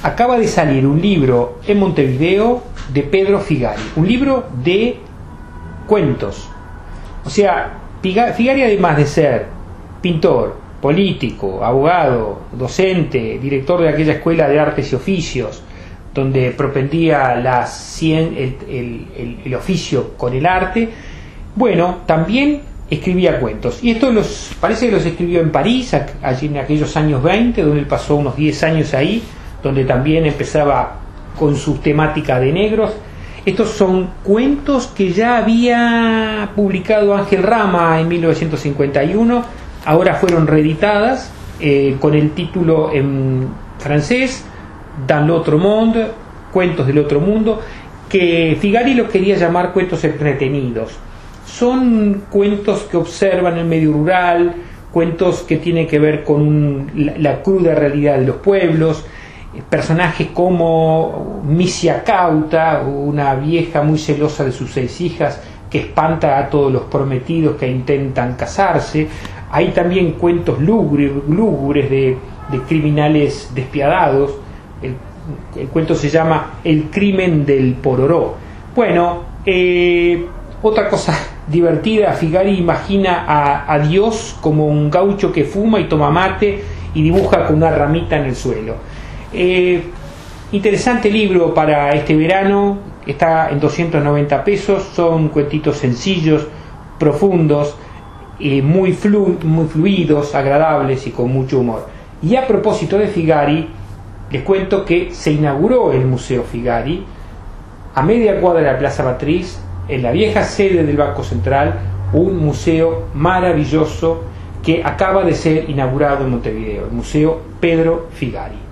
acaba de salir un libro en Montevideo de Pedro Figari, un libro de cuentos. O sea, Figari, además de ser pintor, político, abogado, docente, director de aquella escuela de artes y oficios, donde propendía el oficio con el arte, bueno, también escribía cuentos. Y esto parece que los escribió en París, allí en aquellos años 20, donde él pasó unos 10 años ahí, donde también empezaba con su temática de negros. Estos son cuentos que ya había publicado Ángel Rama en 1951, ahora fueron reeditadas con el título en francés, Dans l'autre monde, Cuentos del Otro Mundo, que Figari los quería llamar cuentos entretenidos. Son cuentos que observan el medio rural, cuentos que tienen que ver con la cruda realidad de los pueblos, personajes como Misia Cauta, una vieja muy celosa de sus 6 hijas que espanta a todos los prometidos que intentan casarse. Hay también cuentos lúgubres de criminales despiadados. El cuento se llama El crimen del Pororó. Bueno, otra cosa divertida, Figari imagina a Dios como un gaucho que fuma y toma mate y dibuja con una ramita en el suelo. Interesante libro para este verano, está en 290 pesos, son cuentitos sencillos, profundos, muy fluidos, agradables y con mucho humor. Y a propósito de Figari, les cuento que se inauguró el Museo Figari a media cuadra de la Plaza Matriz, en la vieja sede del Banco Central, un museo maravilloso que acaba de ser inaugurado en Montevideo, el Museo Pedro Figari.